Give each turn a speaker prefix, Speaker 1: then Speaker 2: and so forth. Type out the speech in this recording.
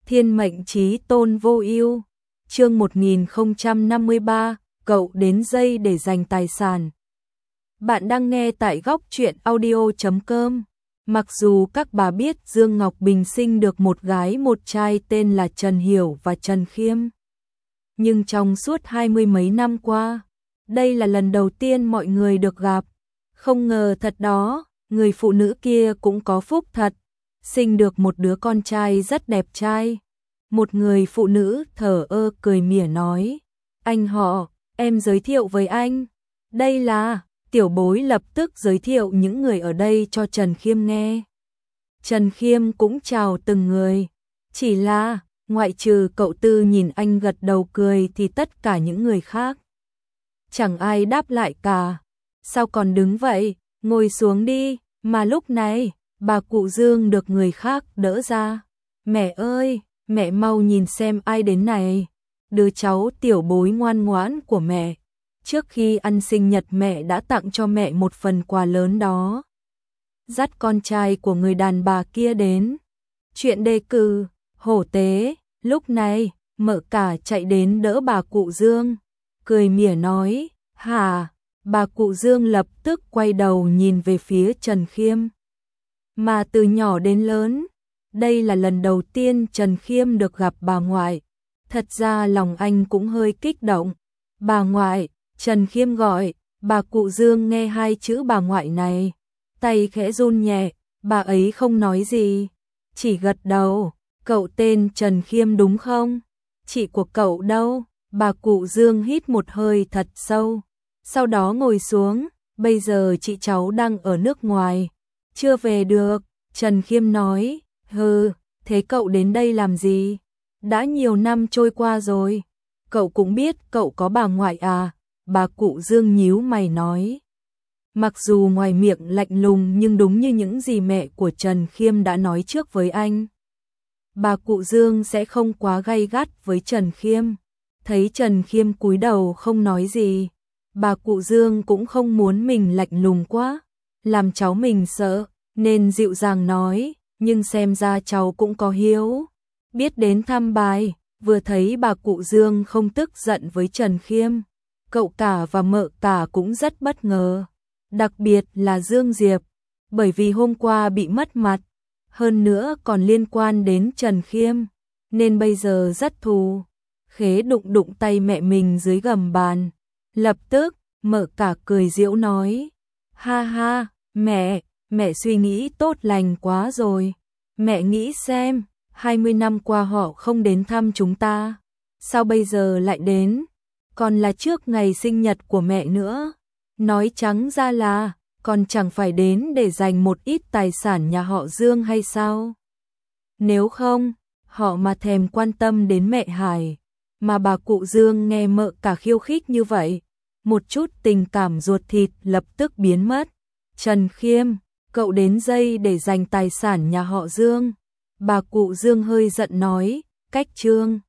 Speaker 1: Thiên mệnh chí tôn vô ưu. Chương 1053, cậu đến dây để giành tài sản. Bạn đang nghe tại góc truyện audio.com. Mặc dù các bà biết Dương Ngọc Bình sinh được một gái một trai tên là Trần Hiểu và Trần Khiêm, nhưng trong suốt 20 mấy năm qua, đây là lần đầu tiên mọi người được gặp. Không ngờ thật đó, người phụ nữ kia cũng có phúc thật, sinh được một đứa con trai rất đẹp trai. Một người phụ nữ thờ ơ cười mỉa nói, anh họ, em giới thiệu với anh. Đây là, tiểu bối lập tức giới thiệu những người ở đây cho Trần Khiêm nghe. Trần Khiêm cũng chào từng người, chỉ là, ngoại trừ cậu Tư nhìn anh gật đầu cười thì tất cả những người khác chẳng ai đáp lại cả. Sao còn đứng vậy, ngồi xuống đi. Mà lúc này, bà cụ Dương được người khác đỡ ra. Mẹ ơi, mẹ mau nhìn xem ai đến này. Đứa cháu tiểu bối ngoan ngoãn của mẹ. Trước khi ăn sinh nhật mẹ đã tặng cho mẹ một phần quà lớn đó. Dắt con trai của người đàn bà kia đến. Chuyện đề cử, hổ tế. Lúc này, Mợ Cả chạy đến đỡ bà cụ Dương. Cười mỉa nói, hả? Bà cụ Dương lập tức quay đầu nhìn về phía Trần Khiêm. Mà từ nhỏ đến lớn, đây là lần đầu tiên Trần Khiêm được gặp bà ngoại. Thật ra lòng anh cũng hơi kích động. Bà ngoại, Trần Khiêm gọi. Bà cụ Dương nghe hai chữ bà ngoại này, tay khẽ run nhẹ. Bà ấy không nói gì, chỉ gật đầu. Cậu tên Trần Khiêm đúng không? Chị của cậu đâu? Bà cụ Dương hít một hơi thật sâu, sau đó ngồi xuống. Bây giờ chị cháu đang ở nước ngoài, chưa về được. Trần Khiêm nói, hừ, thế cậu đến đây làm gì? Đã nhiều năm trôi qua rồi, cậu cũng biết cậu có bà ngoại à? Bà cụ Dương nhíu mày nói. Mặc dù ngoài miệng lạnh lùng nhưng đúng như những gì mẹ của Trần Khiêm đã nói trước với anh, bà cụ Dương sẽ không quá gay gắt với Trần Khiêm. Thấy Trần Khiêm cúi đầu không nói gì, bà cụ Dương cũng không muốn mình lạnh lùng quá, làm cháu mình sợ, nên dịu dàng nói, nhưng xem ra cháu cũng có hiếu, biết đến thăm bài. Vừa thấy bà cụ Dương không tức giận với Trần Khiêm, cậu Cả và Mợ Cả cũng rất bất ngờ, đặc biệt là Dương Diệp, bởi vì hôm qua bị mất mặt, hơn nữa còn liên quan đến Trần Khiêm, nên bây giờ rất thù. Khế đụng đụng tay mẹ mình dưới gầm bàn. Lập tức, Mợ Cả cười giễu nói, ha ha, mẹ suy nghĩ tốt lành quá rồi. Mẹ nghĩ xem, 20 năm qua họ không đến thăm chúng ta, sao bây giờ lại đến? Còn là trước ngày sinh nhật của mẹ nữa. Nói trắng ra là, còn chẳng phải đến để giành một ít tài sản nhà họ Dương hay sao? Nếu không, họ mà thèm quan tâm đến mẹ Hải. Mà bà cụ Dương nghe Mợ Cả khiêu khích như vậy, một chút tình cảm ruột thịt lập tức biến mất. Trần Khiêm, cậu đến dây để giành tài sản nhà họ Dương. Bà cụ Dương hơi giận nói, cách Trương